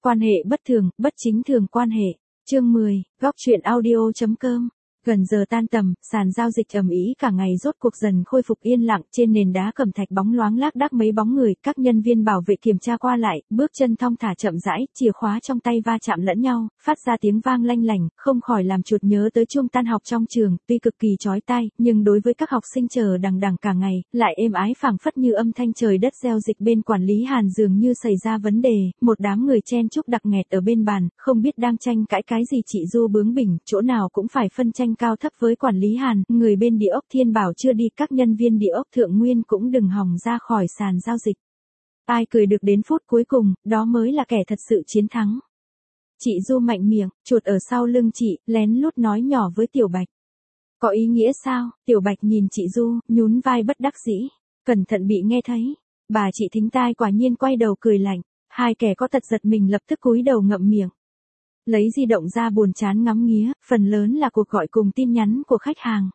Quan hệ bất thường, bất chính thường quan hệ. Chương 10, góc truyện audio.com. Gần giờ tan tầm, sàn giao dịch ầm ĩ cả ngày rốt cuộc dần khôi phục yên lặng, trên nền đá cẩm thạch bóng loáng lác đác mấy bóng người, các nhân viên bảo vệ kiểm tra qua lại, bước chân thong thả chậm rãi, chìa khóa trong tay va chạm lẫn nhau, phát ra tiếng vang lanh lảnh, không khỏi làm chuột nhớ tới chuông tan học trong trường, tuy cực kỳ chói tai, nhưng đối với các học sinh chờ đằng đằng cả ngày, lại êm ái phảng phất như âm thanh trời đất gieo dịch. Bên quản lý Hàn dường như xảy ra vấn đề, một đám người chen chúc đặc nghẹt ở bên bàn, không biết đang tranh cãi cái gì. Chị Du bướng bỉnh, chỗ nào cũng phải phân tranh cao thấp với quản lý Hàn, người bên địa ốc Thiên Bảo chưa đi, các nhân viên địa ốc Thượng Nguyên cũng đừng hòng ra khỏi sàn giao dịch. Ai cười được đến phút cuối cùng, đó mới là kẻ thật sự chiến thắng. Chị Du mạnh miệng, chuột ở sau lưng chị, lén lút nói nhỏ với Tiểu Bạch. Có ý nghĩa sao? Tiểu Bạch nhìn chị Du, nhún vai bất đắc dĩ, cẩn thận bị nghe thấy. Bà chị thính tai quả nhiên quay đầu cười lạnh, hai kẻ có tật giật mình lập tức cúi đầu ngậm miệng. Lấy di động ra buồn chán ngắm nghía, phần lớn là cuộc gọi cùng tin nhắn của khách hàng.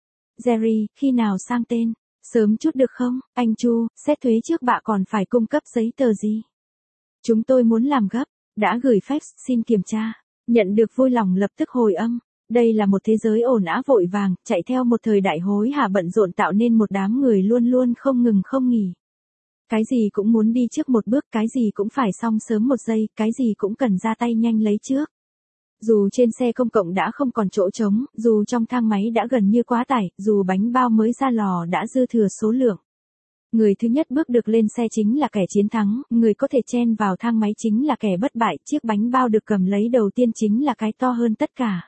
Jerry, khi nào sang tên? Sớm chút được không? Anh Chu, xét thuế trước bạ còn phải cung cấp giấy tờ gì? Chúng tôi muốn làm gấp. Đã gửi fax, xin kiểm tra. Nhận được vui lòng lập tức hồi âm. Đây là một thế giới ồn ào vội vàng, chạy theo một thời đại hối hả bận rộn tạo nên một đám người luôn luôn không ngừng không nghỉ. Cái gì cũng muốn đi trước một bước, cái gì cũng phải xong sớm một giây, cái gì cũng cần ra tay nhanh lấy trước. Dù trên xe công cộng đã không còn chỗ trống, dù trong thang máy đã gần như quá tải, dù bánh bao mới ra lò đã dư thừa số lượng. Người thứ nhất bước được lên xe chính là kẻ chiến thắng, người có thể chen vào thang máy chính là kẻ bất bại, chiếc bánh bao được cầm lấy đầu tiên chính là cái to hơn tất cả.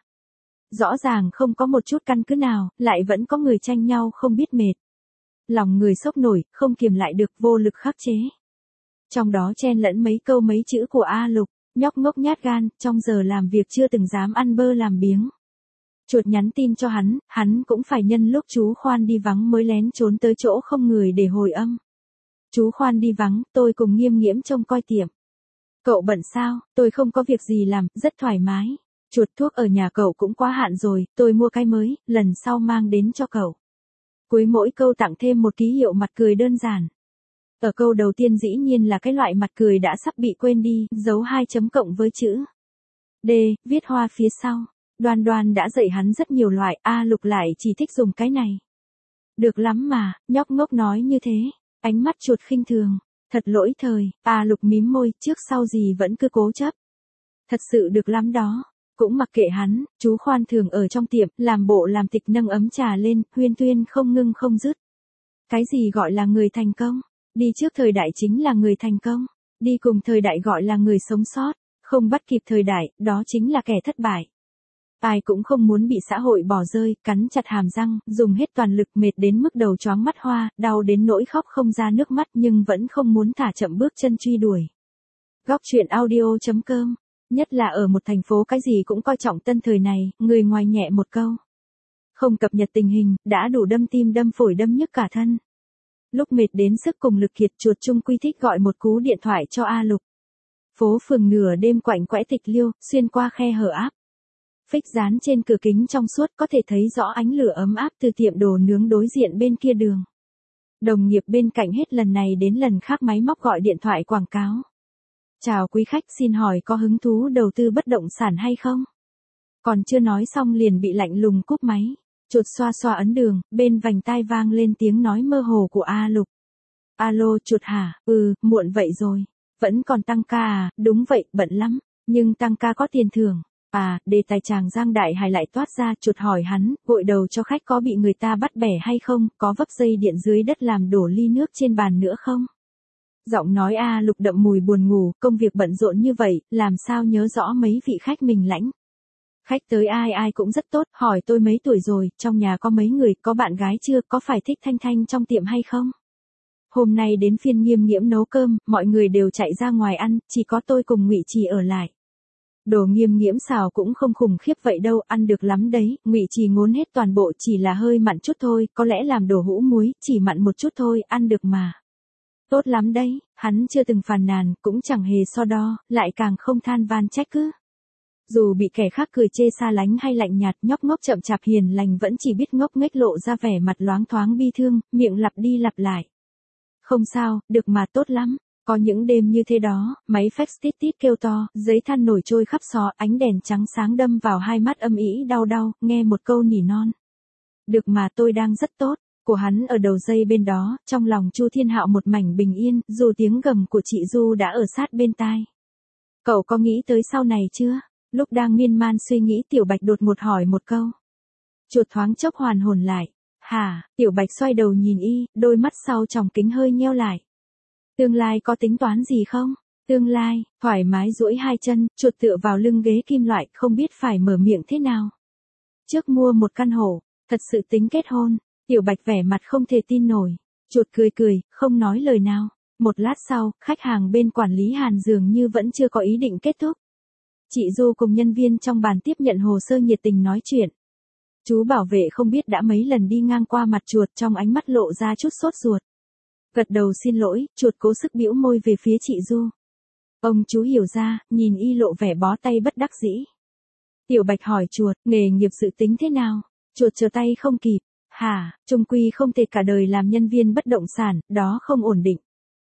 Rõ ràng không có một chút căn cứ nào, lại vẫn có người tranh nhau không biết mệt. Lòng người sốc nổi, không kiềm lại được, vô lực khắc chế. Trong đó chen lẫn mấy câu mấy chữ của A Lục, nhóc ngốc nhát gan, trong giờ làm việc chưa từng dám ăn bơ làm biếng. Chuột nhắn tin cho hắn cũng phải nhân lúc chú Khoan đi vắng mới lén trốn tới chỗ không người để hồi âm. Chú Khoan đi vắng, tôi cùng Nghiêm Nghiễm trông coi tiệm. Cậu bận sao? Tôi không có việc gì làm, rất thoải mái. Chuột, thuốc ở nhà cậu cũng quá hạn rồi, tôi mua cái mới, lần sau mang đến cho cậu. Cuối mỗi câu tặng thêm một ký hiệu mặt cười đơn giản. Ở câu đầu tiên dĩ nhiên là cái loại mặt cười đã sắp bị quên đi, dấu 2 chấm cộng với chữ D, viết hoa phía sau. Đoan Đoan đã dạy hắn rất nhiều loại, A Lục lại chỉ thích dùng cái này. Được lắm mà, nhóc ngốc nói như thế. Ánh mắt chuột khinh thường. Thật lỗi thời, A Lục mím môi, trước sau gì vẫn cứ cố chấp. Thật sự được lắm đó. Cũng mặc kệ hắn, chú Khoan thường ở trong tiệm, làm bộ làm tịch nâng ấm trà lên, huyên thuyên không ngưng không dứt. Cái gì gọi là người thành công? Đi trước thời đại chính là người thành công. Đi cùng thời đại gọi là người sống sót. Không bắt kịp thời đại, đó chính là kẻ thất bại. Ai cũng không muốn bị xã hội bỏ rơi, cắn chặt hàm răng, dùng hết toàn lực, mệt đến mức đầu choáng mắt hoa, đau đến nỗi khóc không ra nước mắt, nhưng vẫn không muốn thả chậm bước chân truy đuổi. Góc truyện audio.com. Nhất là ở một thành phố cái gì cũng coi trọng tân thời này, người ngoài nhẹ một câu. Không cập nhật tình hình, đã đủ đâm tim đâm phổi đâm nhức cả thân. Lúc mệt đến sức cùng lực kiệt, chuột chung quy thích gọi một cú điện thoại cho A Lục. Phố phường nửa đêm quạnh quẽ tịch liêu, xuyên qua khe hở áp. Phích dán trên cửa kính trong suốt có thể thấy rõ ánh lửa ấm áp từ tiệm đồ nướng đối diện bên kia đường. Đồng nghiệp bên cạnh hết lần này đến lần khác máy móc gọi điện thoại quảng cáo. Chào quý khách, xin hỏi có hứng thú đầu tư bất động sản hay không? Còn chưa nói xong liền bị lạnh lùng cúp máy. Chuột xoa xoa ấn đường, bên vành tai vang lên tiếng nói mơ hồ của A Lục. Alo chuột hả? Muộn vậy rồi. Vẫn còn tăng ca à? Đúng vậy, bận lắm. Nhưng tăng ca có tiền thưởng. À, đề tài chàng Giang Đại Hải lại toát ra, chuột hỏi hắn, gội đầu cho khách có bị người ta bắt bẻ hay không, có vấp dây điện dưới đất làm đổ ly nước trên bàn nữa không? Giọng nói A Lục đậm mùi buồn ngủ, công việc bận rộn như vậy, làm sao nhớ rõ mấy vị khách mình lãnh. Khách tới ai ai cũng rất tốt, hỏi tôi mấy tuổi rồi, trong nhà có mấy người, có bạn gái chưa, có phải thích Thanh Thanh trong tiệm hay không? Hôm nay đến phiên Nghiêm Nghiễm nấu cơm, mọi người đều chạy ra ngoài ăn, chỉ có tôi cùng Ngụy Trì ở lại. Đồ Nghiêm Nghiễm xào cũng không khủng khiếp vậy đâu, ăn được lắm đấy, Ngụy Trì ngốn hết toàn bộ, chỉ là hơi mặn chút thôi, có lẽ làm đồ hũ muối, chỉ mặn một chút thôi, ăn được mà. Tốt lắm đấy, hắn chưa từng phàn nàn, cũng chẳng hề so đo, lại càng không than van trách cứ. Dù bị kẻ khác cười chê xa lánh hay lạnh nhạt, nhóc ngốc chậm chạp hiền lành vẫn chỉ biết ngốc nghếch lộ ra vẻ mặt loáng thoáng bi thương, miệng lặp đi lặp lại. Không sao, được mà, tốt lắm. Có những đêm như thế đó, máy fax tít tít kêu to, giấy than nổi trôi khắp xó, ánh đèn trắng sáng đâm vào hai mắt âm ĩ đau đau, nghe một câu nỉ non. Được mà, tôi đang rất tốt. Của hắn ở đầu dây bên đó, trong lòng Chu Thiên Hạo một mảnh bình yên, dù tiếng gầm của chị Du đã ở sát bên tai. Cậu có nghĩ tới sau này chưa? Lúc đang miên man suy nghĩ, Tiểu Bạch đột ngột hỏi một câu. Chuột thoáng chốc hoàn hồn lại. Hả? Tiểu Bạch xoay đầu nhìn y, đôi mắt sau tròng kính hơi nheo lại. Tương lai có tính toán gì không? Tương lai, thoải mái duỗi hai chân, chuột tựa vào lưng ghế kim loại, không biết phải mở miệng thế nào. Trước mua một căn hộ, thật sự tính kết hôn. Tiểu Bạch vẻ mặt không thể tin nổi. Chuột cười cười, không nói lời nào. Một lát sau, khách hàng bên quản lý Hàn dường như vẫn chưa có ý định kết thúc. Chị Du cùng nhân viên trong bàn tiếp nhận hồ sơ nhiệt tình nói chuyện. Chú bảo vệ không biết đã mấy lần đi ngang qua mặt chuột, trong ánh mắt lộ ra chút sốt ruột. Gật đầu xin lỗi, chuột cố sức bĩu môi về phía chị Du. Ông chú hiểu ra, nhìn y lộ vẻ bó tay bất đắc dĩ. Tiểu Bạch hỏi chuột, nghề nghiệp dự tính thế nào? Chuột chờ tay không kịp. Hả, chung quy không thể cả đời làm nhân viên bất động sản, đó không ổn định.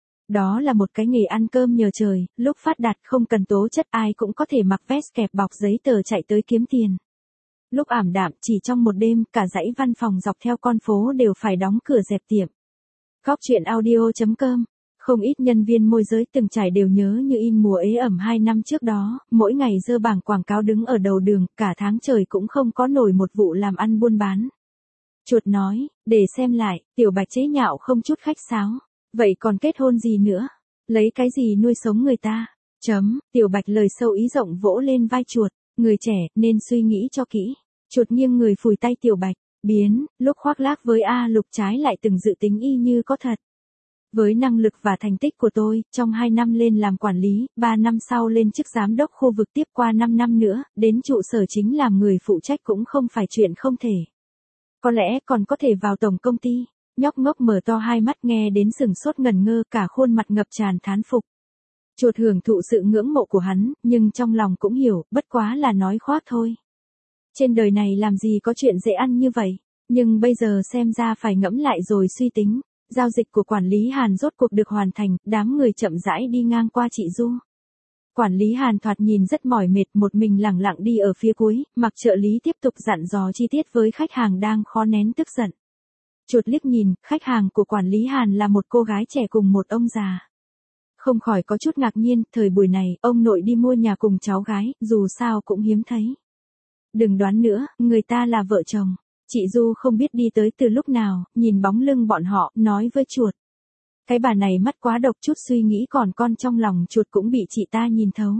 Đó là một cái nghề ăn cơm nhờ trời, lúc phát đạt không cần tố chất ai cũng có thể mặc vest kẹp bọc giấy tờ chạy tới kiếm tiền. Lúc ảm đạm chỉ trong một đêm, cả dãy văn phòng dọc theo con phố đều phải đóng cửa dẹp tiệm. Góc chuyện audio.com. Không ít nhân viên môi giới từng trải đều nhớ như in mùa ế ẩm 2 năm trước đó, mỗi ngày dơ bảng quảng cáo đứng ở đầu đường, cả tháng trời cũng không có nổi một vụ làm ăn buôn bán. Chuột nói, để xem lại, Tiểu Bạch chế nhạo không chút khách sáo. Vậy còn kết hôn gì nữa? Lấy cái gì nuôi sống người ta? Tiểu Bạch lời sâu ý rộng vỗ lên vai chuột. Người trẻ, nên suy nghĩ cho kỹ. Chuột nghiêng người phủi tay Tiểu Bạch. Biến, lúc khoác lác với A Lục trái lại từng dự tính y như có thật. Với năng lực và thành tích của tôi, trong 2 năm lên làm quản lý, 3 năm sau lên chức giám đốc khu vực, tiếp qua 5 năm nữa, đến trụ sở chính làm người phụ trách cũng không phải chuyện không thể. Có lẽ còn có thể vào tổng công ty. Nhóc ngốc mở to hai mắt nghe đến sừng sốt ngẩn ngơ, cả khuôn mặt ngập tràn thán phục. Chuột hưởng thụ sự ngưỡng mộ của hắn, nhưng trong lòng cũng hiểu, bất quá là nói khoác thôi. Trên đời này làm gì có chuyện dễ ăn như vậy, nhưng bây giờ xem ra phải ngẫm lại rồi suy tính. Giao dịch của quản lý Hàn rốt cuộc được hoàn thành, đám người chậm rãi đi ngang qua chị Du. Quản lý Hàn thoạt nhìn rất mỏi mệt, một mình lẳng lặng đi ở phía cuối, mặc trợ lý tiếp tục dặn dò chi tiết với khách hàng đang khó nén tức giận. Chuột liếc nhìn, khách hàng của quản lý Hàn là một cô gái trẻ cùng một ông già. Không khỏi có chút ngạc nhiên, thời buổi này, ông nội đi mua nhà cùng cháu gái, dù sao cũng hiếm thấy. Đừng đoán nữa, người ta là vợ chồng. Chị Du không biết đi tới từ lúc nào, nhìn bóng lưng bọn họ, nói với chuột. Cái bà này mắt quá độc, chút suy nghĩ còn con trong lòng chuột cũng bị chị ta nhìn thấu.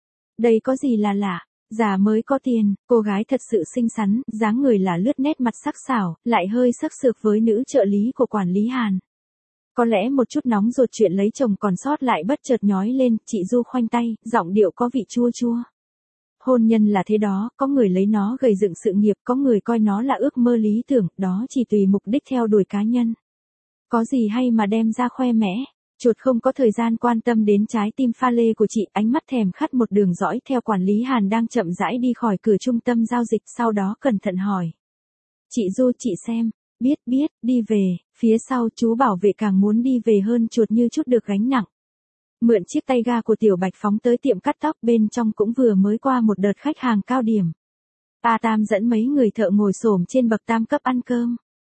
Đây có gì là lạ, già mới có tiền, cô gái thật sự xinh xắn, dáng người là lướt, nét mặt sắc sảo, lại hơi sắc sược với nữ trợ lý của quản lý Hàn. Có lẽ một chút nóng ruột chuyện lấy chồng còn sót lại bất chợt nhói lên, chị Du khoanh tay, giọng điệu có vị chua chua. Hôn nhân là thế đó, có người lấy nó gầy dựng sự nghiệp, có người coi nó là ước mơ lý tưởng, đó chỉ tùy mục đích theo đuổi cá nhân. Có gì hay mà đem ra khoe mẽ. Chuột không có thời gian quan tâm đến trái tim pha lê của chị, ánh mắt thèm khát một đường dõi theo quản lý Hàn đang chậm rãi đi khỏi cửa trung tâm giao dịch, sau đó cẩn thận hỏi. Chị Du, chị xem. Biết, đi về. Phía sau chú bảo vệ càng muốn đi về hơn, chuột như chút được gánh nặng. Mượn chiếc tay ga của Tiểu Bạch phóng tới tiệm cắt tóc, bên trong cũng vừa mới qua một đợt khách hàng cao điểm. A Tam dẫn mấy người thợ ngồi xổm trên bậc tam cấp ăn cơm.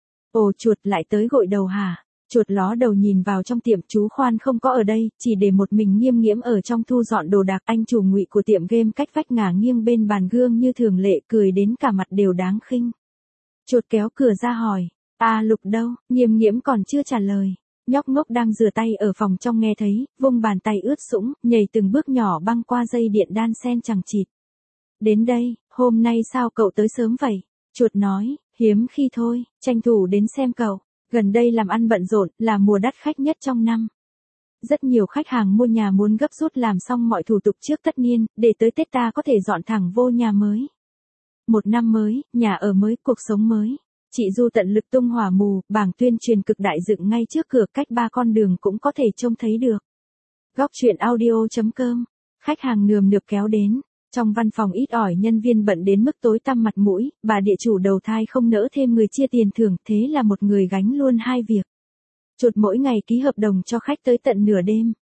Ồ, chuột lại tới gội đầu hả? Chuột ló đầu nhìn vào trong tiệm, chú Khoan không có ở đây, chỉ để một mình Nghiêm Nghiễm ở trong thu dọn đồ đạc. Anh chủ Ngụy của tiệm game cách vách ngả nghiêng bên bàn gương như thường lệ, cười đến cả mặt đều đáng khinh. Chuột kéo cửa ra hỏi, A Lục đâu? Nghiêm Nghiễm còn chưa trả lời. Nhóc ngốc đang rửa tay ở phòng trong nghe thấy, vung bàn tay ướt sũng, nhảy từng bước nhỏ băng qua dây điện đan sen chằng chịt. Đến đây, hôm nay sao cậu tới sớm vậy? Chuột nói, hiếm khi thôi, tranh thủ đến xem cậu. Gần đây làm ăn bận rộn, là mùa đắt khách nhất trong năm. Rất nhiều khách hàng mua nhà muốn gấp rút làm xong mọi thủ tục trước tất niên, để tới Tết ta có thể dọn thẳng vô nhà mới. Một năm mới, nhà ở mới, cuộc sống mới. Chị Du tận lực tung hỏa mù, bảng tuyên truyền cực đại dựng ngay trước cửa, cách 3 con đường cũng có thể trông thấy được. Góc chuyện audio.com. Khách hàng nườm nượp kéo đến. Trong văn phòng ít ỏi nhân viên bận đến mức tối tăm mặt mũi, bà địa chủ đầu thai không nỡ thêm người chia tiền thưởng, thế là một người gánh luôn 2 việc. Chuột mỗi ngày ký hợp đồng cho khách tới tận nửa đêm.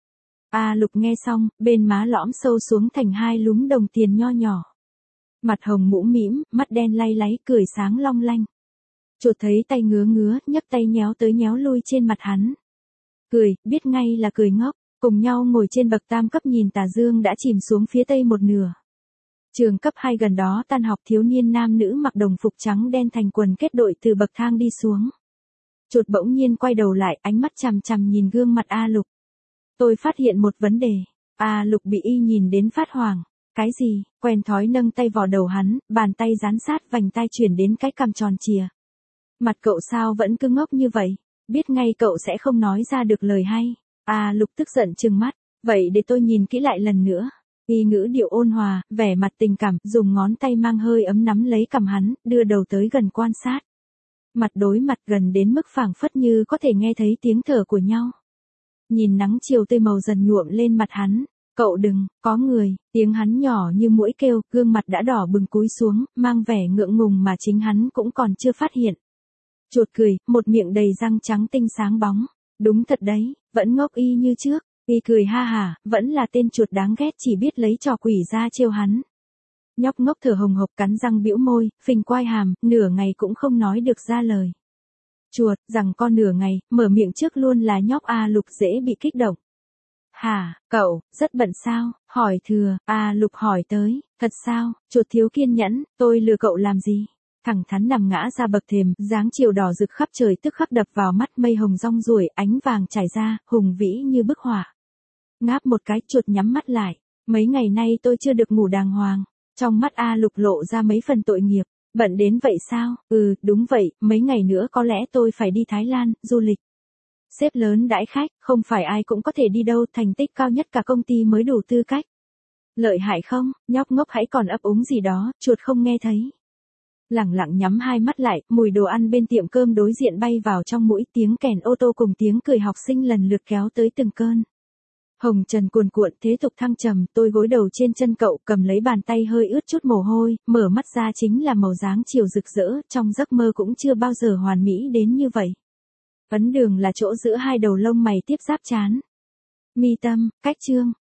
A Lục nghe xong, bên má lõm sâu xuống thành hai lúm đồng tiền nho nhỏ. Mặt hồng mũm mĩm, mắt đen lay láy, cười sáng long lanh. Chuột thấy tay ngứa ngứa, nhấc tay nhéo tới nhéo lui trên mặt hắn. Cười, biết ngay là cười ngốc, cùng nhau ngồi trên bậc tam cấp nhìn tà dương đã chìm xuống phía tây một nửa. Trường cấp 2 gần đó tan học, thiếu niên nam nữ mặc đồng phục trắng đen thành quần kết đội từ bậc thang đi xuống. Chuột bỗng nhiên quay đầu lại, ánh mắt chằm chằm nhìn gương mặt A Lục. Tôi phát hiện một vấn đề. A Lục bị y nhìn đến phát hoảng. Cái gì? Quen thói nâng tay vào đầu hắn, bàn tay dán sát vành tai chuyển đến cái cằm tròn chìa. Mặt cậu sao vẫn cứ ngốc như vậy? Biết ngay cậu sẽ không nói ra được lời hay. A Lục tức giận trừng mắt. Vậy để tôi nhìn kỹ lại lần nữa. Y ngữ điệu ôn hòa, vẻ mặt tình cảm, dùng ngón tay mang hơi ấm nắm lấy cằm hắn, đưa đầu tới gần quan sát. Mặt đối mặt gần đến mức phảng phất như có thể nghe thấy tiếng thở của nhau. Nhìn nắng chiều tươi màu dần nhuộm lên mặt hắn. Cậu đừng, có người, tiếng hắn nhỏ như muỗi kêu, gương mặt đã đỏ bừng cúi xuống, mang vẻ ngượng ngùng mà chính hắn cũng còn chưa phát hiện. Chuột cười, một miệng đầy răng trắng tinh sáng bóng. Đúng thật đấy, vẫn ngốc y như trước. Y cười ha hả, vẫn là tên chuột đáng ghét chỉ biết lấy trò quỷ ra trêu hắn. Nhóc ngốc thở hồng hộc cắn răng bĩu môi, phình quai hàm, nửa ngày cũng không nói được ra lời. Chuột, rằng con nửa ngày, mở miệng trước luôn là nhóc A Lục dễ bị kích động. Hả, cậu, rất bận sao, hỏi thừa, A Lục hỏi tới, thật sao, chuột thiếu kiên nhẫn, tôi lừa cậu làm gì? Thẳng thắn nằm ngã ra bậc thềm, dáng chiều đỏ rực khắp trời tức khắc đập vào mắt, mây hồng rong ruổi, ánh vàng trải ra, hùng vĩ như bức họa. Ngáp một cái, chuột nhắm mắt lại, mấy ngày nay tôi chưa được ngủ đàng hoàng. Trong mắt A Lục lộ ra mấy phần tội nghiệp. Bận đến vậy sao? Ừ, đúng vậy, mấy ngày nữa có lẽ tôi phải đi Thái Lan, du lịch. Sếp lớn đãi khách, không phải ai cũng có thể đi đâu, thành tích cao nhất cả công ty mới đủ tư cách. Lợi hại không? Nhóc ngốc hãy còn ấp úng gì đó, chuột không nghe thấy. Lẳng lặng nhắm hai mắt lại, mùi đồ ăn bên tiệm cơm đối diện bay vào trong mũi, tiếng kèn ô tô cùng tiếng cười học sinh lần lượt kéo tới từng cơn. Hồng trần cuồn cuộn thế tục thăng trầm, tôi gối đầu trên chân cậu, cầm lấy bàn tay hơi ướt chút mồ hôi, mở mắt ra chính là màu dáng chiều rực rỡ, trong giấc mơ cũng chưa bao giờ hoàn mỹ đến như vậy. Ấn đường là chỗ giữa hai đầu lông mày tiếp giáp trán. Mi tâm, cách chương,